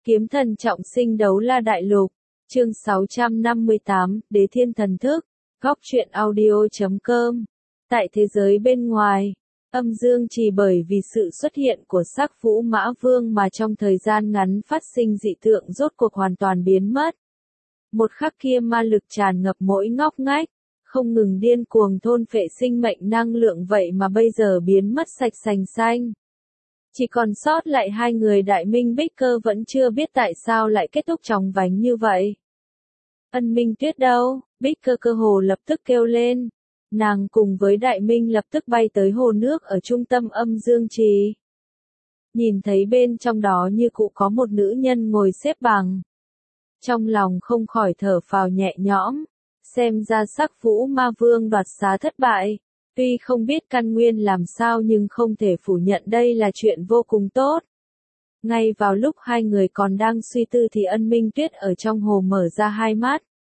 Kiếm thần trọng sinh đấu la đại lục, chương 658, Đế thiên thần thức, góc truyện audio.com. Tại thế giới bên ngoài, âm dương chỉ bởi vì sự xuất hiện của Sắc Vũ Mã Vương mà trong thời gian ngắn phát sinh dị tượng rốt cuộc hoàn toàn biến mất. Một khắc kia ma lực tràn ngập mỗi ngóc ngách, không ngừng điên cuồng thôn phệ sinh mệnh năng lượng vậy mà bây giờ biến mất sạch sành xanh. Chỉ còn sót lại hai người Đại Minh Bích Cơ vẫn chưa biết tại sao lại kết thúc chóng vánh như vậy. Ân Minh Tuyết đâu? Bích Cơ cơ hồ lập tức kêu lên. Nàng cùng với Đại Minh lập tức bay tới hồ nước ở trung tâm âm dương trì. Nhìn thấy bên trong đó như cụ có một nữ nhân ngồi xếp bằng. Trong lòng không khỏi thở phào nhẹ nhõm, xem ra Sắc Vũ Ma Vương đoạt xá thất bại. Tuy không biết căn nguyên làm sao nhưng không thể phủ nhận đây là chuyện vô cùng tốt. Ngay vào lúc hai người còn đang suy tư thì Ân Minh Tuyết ở trong hồ mở ra hai mắt.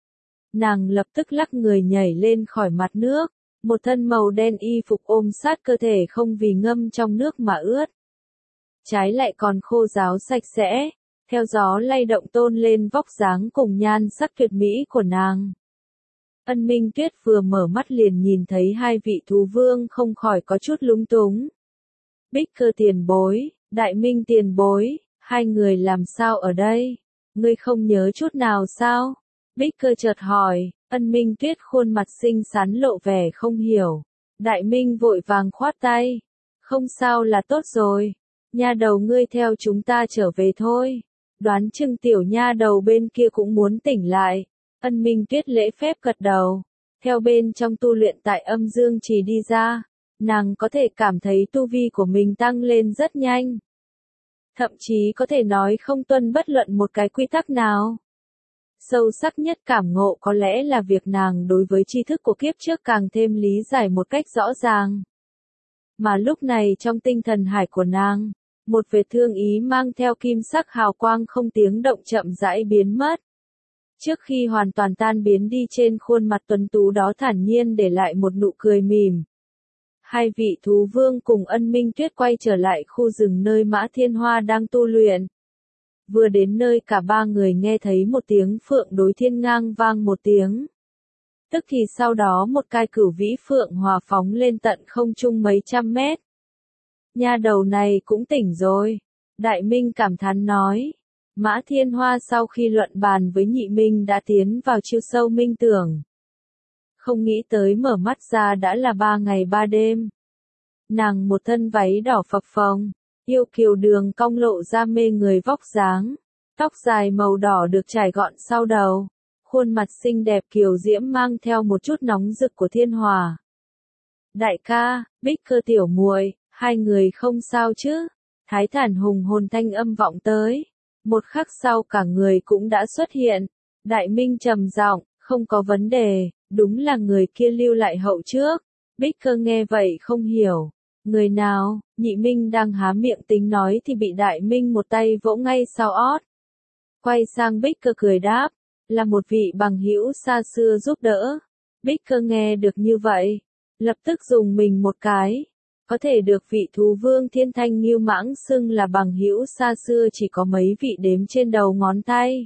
Nàng lập tức lắc người nhảy lên khỏi mặt nước, một thân màu đen y phục ôm sát cơ thể không vì ngâm trong nước mà ướt. Trái lại còn khô ráo sạch sẽ, theo gió lay động tôn lên vóc dáng cùng nhan sắc tuyệt mỹ của nàng. Ân Minh Tuyết vừa mở mắt liền nhìn thấy hai vị thú vương không khỏi có chút lúng túng. Bích Cơ tiền bối, Đại Minh tiền bối, hai người làm sao ở đây? Ngươi không nhớ chút nào sao? Bích Cơ chợt hỏi. Ân Minh Tuyết khuôn mặt xinh xắn lộ vẻ không hiểu. Đại Minh vội vàng khoát tay. Không sao là tốt rồi. Nha đầu ngươi theo chúng ta trở về thôi. Đoán chừng tiểu nha đầu bên kia cũng muốn tỉnh lại. Ân Minh Tuyết lễ phép gật đầu. Theo bên trong tu luyện tại âm dương trì đi ra, nàng có thể cảm thấy tu vi của mình tăng lên rất nhanh. Thậm chí có thể nói không tuân bất luận một cái quy tắc nào. Sâu sắc nhất cảm ngộ có lẽ là việc nàng đối với tri thức của kiếp trước càng thêm lý giải một cách rõ ràng. Mà lúc này trong tinh thần hải của nàng, một vệt thương ý mang theo kim sắc hào quang không tiếng động chậm rãi biến mất. Trước khi hoàn toàn tan biến đi trên khuôn mặt tuấn tú đó thản nhiên để lại một nụ cười mỉm. Hai vị thú vương cùng Ân Minh Tuyết quay trở lại khu rừng nơi Mã Thiên Hoa đang tu luyện. Vừa đến nơi cả ba người nghe thấy một tiếng phượng đối thiên ngang vang một tiếng. Tức thì sau đó một cái cửu vĩ phượng hòa phóng lên tận không trung mấy trăm mét. Nha đầu này cũng tỉnh rồi. Đại Minh cảm thán nói. Mã Thiên Hoa sau khi luận bàn với Nhị Minh đã tiến vào chiêu sâu minh tưởng. Không nghĩ tới mở mắt ra đã là 3 ngày 3 đêm. Nàng một thân váy đỏ phập phồng, yêu kiều đường cong lộ ra mê người vóc dáng. Tóc dài màu đỏ được trải gọn sau đầu. Khuôn mặt xinh đẹp kiều diễm mang theo một chút nóng rực của thiên hòa. Đại ca, Bích Cơ tiểu muội, hai người không sao chứ? Thái Thản hùng hồn thanh âm vọng tới. Một khắc sau cả người cũng đã xuất hiện. Đại Minh trầm giọng, không có vấn đề, đúng là người kia lưu lại hậu trước. Bích Cơ nghe vậy không hiểu. Người nào? Nhị Minh đang há miệng tính nói thì bị Đại Minh một tay vỗ ngay sau ót. Quay sang Bích Cơ cười đáp, là một vị bằng hữu xa xưa giúp đỡ. Bích Cơ nghe được như vậy, lập tức dùng mình một cái. Có thể được vị thú vương Thiên Thanh Ngưu Mãng xưng là bằng hữu xa xưa chỉ có mấy vị đếm trên đầu ngón tay.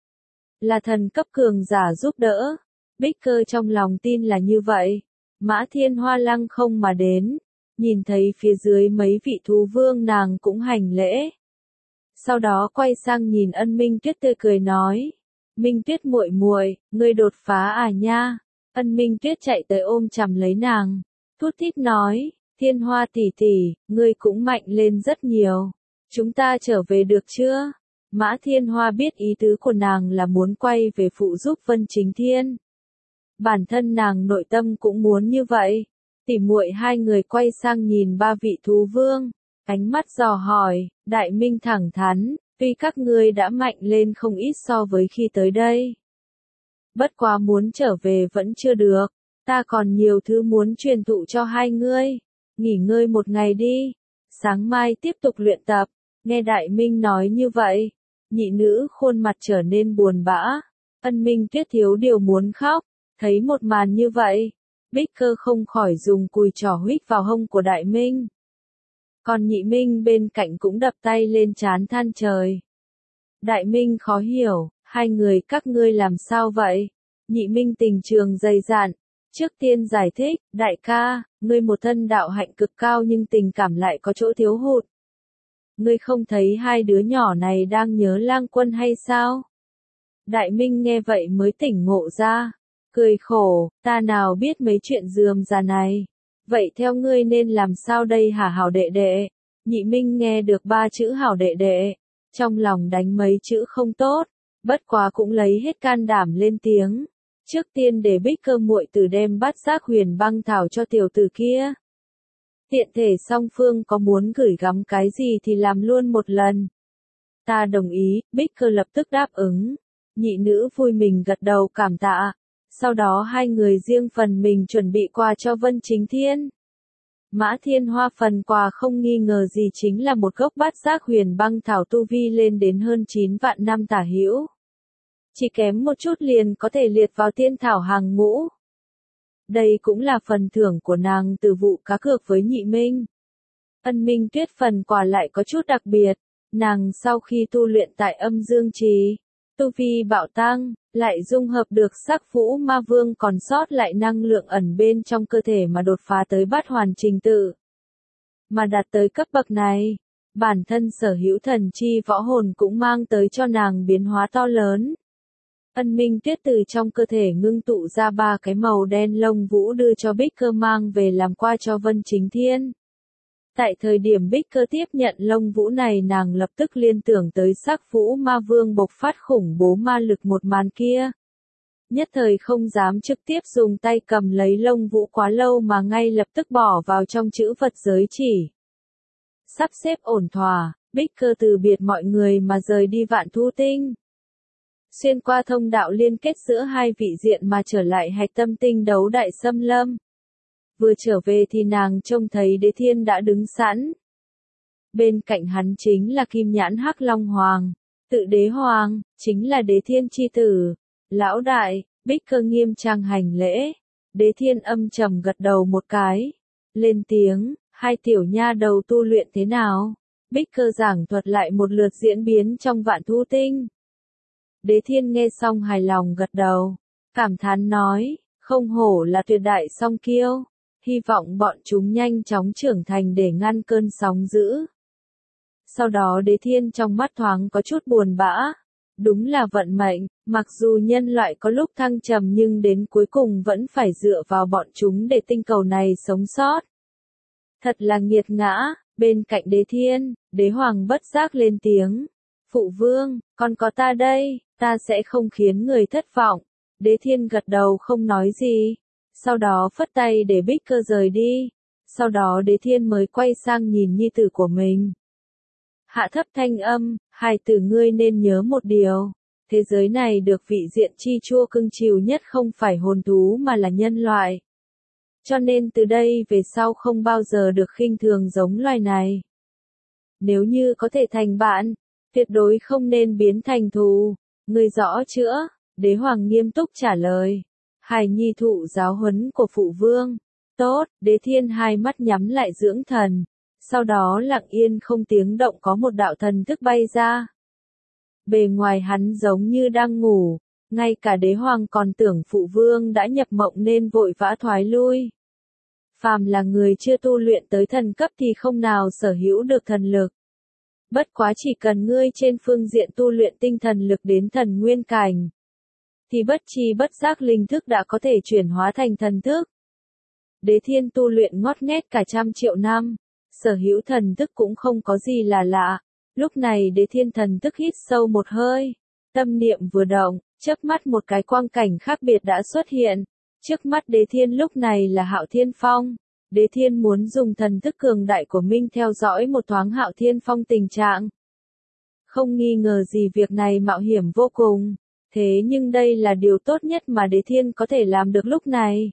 Là thần cấp cường giả giúp đỡ. Bích Cơ trong lòng tin là như vậy. Mã Thiên Hoa lăng không mà đến. Nhìn thấy phía dưới mấy vị thú vương nàng cũng hành lễ. Sau đó quay sang nhìn Ân Minh Tuyết tươi cười nói. Minh Tuyết muội muội, ngươi đột phá à nha. Ân Minh Tuyết chạy tới ôm chầm lấy nàng. Thút thít nói. Thiên Hoa tỷ tỷ, ngươi cũng mạnh lên rất nhiều. Chúng ta trở về được chưa? Mã Thiên Hoa biết ý tứ của nàng là muốn quay về phụ giúp Vân Chính Thiên. Bản thân nàng nội tâm cũng muốn như vậy. Tỉ muội hai người quay sang nhìn ba vị thú vương. Ánh mắt dò hỏi, Đại Minh thẳng thắn, tuy các ngươi đã mạnh lên không ít so với khi tới đây. Bất quá muốn trở về vẫn chưa được. Ta còn nhiều thứ muốn truyền thụ cho hai ngươi. Nghỉ ngơi một ngày đi, sáng mai tiếp tục luyện tập. Nghe Đại Minh nói như vậy, nhị nữ khuôn mặt trở nên buồn bã. Ân Minh Tuyết thiếu điều muốn khóc, thấy một màn như vậy, Bích Cơ không khỏi dùng cùi trỏ huých vào hông của Đại Minh. Còn Nhị Minh bên cạnh cũng đập tay lên trán than trời. Đại Minh khó hiểu, hai người các ngươi làm sao vậy? Nhị Minh tình trường dày dạn. Trước tiên giải thích, đại ca, ngươi một thân đạo hạnh cực cao nhưng tình cảm lại có chỗ thiếu hụt. Ngươi không thấy hai đứa nhỏ này đang nhớ Lang Quân hay sao? Đại Minh nghe vậy mới tỉnh ngộ ra, cười khổ, ta nào biết mấy chuyện rườm rà này. Vậy theo ngươi nên làm sao đây hả hảo đệ đệ? Nhị Minh nghe được ba chữ hảo đệ đệ, trong lòng đánh mấy chữ không tốt, bất quá cũng lấy hết can đảm lên tiếng. Trước tiên để Bích Cơ muội tử đem bát giác huyền băng thảo cho tiểu tử kia. Tiện thể song phương có muốn gửi gắm cái gì thì làm luôn một lần. Ta đồng ý, Bích Cơ lập tức đáp ứng. Nhị nữ vui mình gật đầu cảm tạ. Sau đó hai người riêng phần mình chuẩn bị quà cho Vân Chính Thiên. Mã Thiên Hoa phần quà không nghi ngờ gì chính là một gốc bát giác huyền băng thảo tu vi lên đến hơn 9 vạn năm tả hữu. Chỉ kém một chút liền có thể liệt vào tiên thảo hàng ngũ. Đây cũng là phần thưởng của nàng từ vụ cá cược với Nhị Minh. Ân Minh Tuyết phần quà lại có chút đặc biệt, nàng sau khi tu luyện tại Âm Dương Trì, tu vi bạo tăng, lại dung hợp được sắc vũ ma vương còn sót lại năng lượng ẩn bên trong cơ thể mà đột phá tới bát hoàn trình tự. Mà đạt tới cấp bậc này, bản thân sở hữu thần chi võ hồn cũng mang tới cho nàng biến hóa to lớn. Ân Minh Tuyết từ trong cơ thể ngưng tụ ra 3 cái màu đen lông vũ đưa cho Bích Cơ mang về làm qua cho Vân Chính Thiên. Tại thời điểm Bích Cơ tiếp nhận lông vũ này nàng lập tức liên tưởng tới sắc vũ ma vương bộc phát khủng bố ma lực một màn kia. Nhất thời không dám trực tiếp dùng tay cầm lấy lông vũ quá lâu mà ngay lập tức bỏ vào trong chữ vật giới chỉ. Sắp xếp ổn thỏa, Bích Cơ từ biệt mọi người mà rời đi Vạn Thu Tinh. Xuyên qua thông đạo liên kết giữa hai vị diện mà trở lại hạch tâm tinh đấu đại xâm lâm. Vừa trở về thì nàng trông thấy Đế Thiên đã đứng sẵn. Bên cạnh hắn chính là Kim Nhãn Hắc Long Hoàng, tự Đế Hoàng, chính là Đế Thiên chi tử. Lão đại, Bích Cơ nghiêm trang hành lễ. Đế Thiên âm trầm gật đầu một cái. Lên tiếng, hai tiểu nha đầu tu luyện thế nào? Bích Cơ giảng thuật lại một lượt diễn biến trong Vạn Thu Tinh. Đế Thiên nghe xong hài lòng gật đầu, cảm thán nói, không hổ là tuyệt đại song kiêu, hy vọng bọn chúng nhanh chóng trưởng thành để ngăn cơn sóng dữ. Sau đó Đế Thiên trong mắt thoáng có chút buồn bã, đúng là vận mệnh, mặc dù nhân loại có lúc thăng trầm nhưng đến cuối cùng vẫn phải dựa vào bọn chúng để tinh cầu này sống sót. Thật là nghiệt ngã, bên cạnh Đế Thiên, Đế Hoàng bất giác lên tiếng. Phụ vương, còn có ta đây, ta sẽ không khiến người thất vọng. Đế Thiên gật đầu không nói gì. Sau đó phất tay để Bích Cơ rời đi. Sau đó Đế Thiên mới quay sang nhìn nhi tử của mình. Hạ thấp thanh âm, hài tử ngươi nên nhớ một điều. Thế giới này được vị diện chi chua cưng chiều nhất không phải hồn thú mà là nhân loại. Cho nên từ đây về sau không bao giờ được khinh thường giống loài này. Nếu như có thể thành bạn, tuyệt đối không nên biến thành thù. Ngươi rõ chưa? Đế Hoàng nghiêm túc trả lời. Hài nhi thụ giáo huấn của phụ vương. Tốt, Đế Thiên hai mắt nhắm lại dưỡng thần. Sau đó lặng yên không tiếng động có một đạo thần thức bay ra. Bề ngoài hắn giống như đang ngủ. Ngay cả Đế Hoàng còn tưởng phụ vương đã nhập mộng nên vội vã thoái lui. Phàm là người chưa tu luyện tới thần cấp thì không nào sở hữu được thần lực. Bất quá chỉ cần ngươi trên phương diện tu luyện tinh thần lực đến thần nguyên cảnh, thì bất chi bất giác linh thức đã có thể chuyển hóa thành thần thức. Đế Thiên tu luyện ngót nghét cả 100 triệu năm, sở hữu thần thức cũng không có gì là lạ. Lúc này Đế Thiên thần thức hít sâu một hơi, tâm niệm vừa động, chớp mắt một cái quang cảnh khác biệt đã xuất hiện. Trước mắt Đế Thiên lúc này là Hạo Thiên Phong. Đế Thiên muốn dùng thần thức cường đại của mình theo dõi một thoáng Hạo Thiên Phong tình trạng. Không nghi ngờ gì việc này mạo hiểm vô cùng, thế nhưng đây là điều tốt nhất mà Đế Thiên có thể làm được lúc này.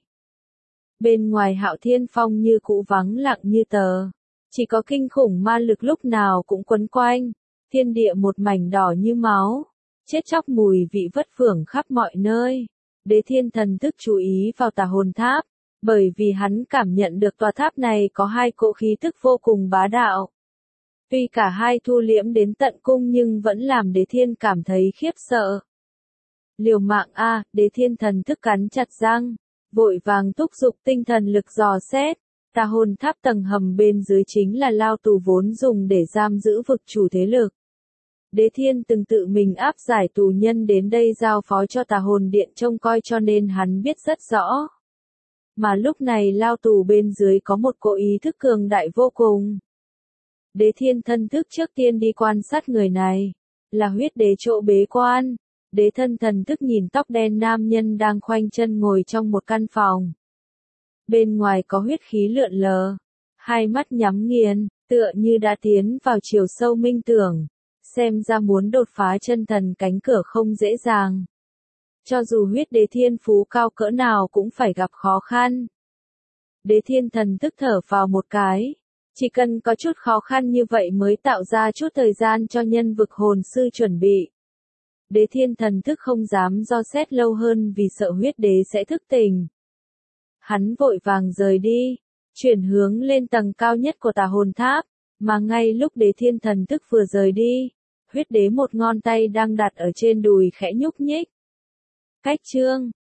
Bên ngoài Hạo Thiên Phong như cũ vắng lặng như tờ, chỉ có kinh khủng ma lực lúc nào cũng quấn quanh, thiên địa một mảnh đỏ như máu, chết chóc mùi vị vất phưởng khắp mọi nơi. Đế Thiên thần thức chú ý vào Tà Hồn Tháp, bởi vì hắn cảm nhận được tòa tháp này có hai cỗ khí thức vô cùng bá đạo. Tuy cả hai thu liễm đến tận cung nhưng vẫn làm Đế Thiên cảm thấy khiếp sợ. Liều mạng a, Đế Thiên thần thức cắn chặt răng, vội vàng thúc giục tinh thần lực dò xét. Tà hồn tháp tầng hầm bên dưới chính là lao tù vốn dùng để giam giữ vực chủ thế lực. Đế Thiên từng tự mình áp giải tù nhân đến đây giao phó cho tà hồn điện trông coi cho nên hắn biết rất rõ. Mà lúc này lao tù bên dưới có một cỗ ý thức cường đại vô cùng. Đế Thiên thân thức trước tiên đi quan sát người này, là huyết đế chỗ bế quan. Đế thân thần thức nhìn tóc đen nam nhân đang khoanh chân ngồi trong một căn phòng. Bên ngoài có huyết khí lượn lờ, hai mắt nhắm nghiền, tựa như đã tiến vào chiều sâu minh tưởng, xem ra muốn đột phá chân thần cánh cửa không dễ dàng. Cho dù huyết đế thiên phú cao cỡ nào cũng phải gặp khó khăn. Đế Thiên thần thức thở vào một cái, chỉ cần có chút khó khăn như vậy mới tạo ra chút thời gian cho nhân vực hồn sư chuẩn bị. Đế Thiên thần thức không dám do xét lâu hơn vì sợ huyết đế sẽ thức tỉnh. Hắn vội vàng rời đi, chuyển hướng lên tầng cao nhất của tà hồn tháp, mà ngay lúc Đế Thiên thần thức vừa rời đi, huyết đế một ngón tay đang đặt ở trên đùi khẽ nhúc nhích. Cách chương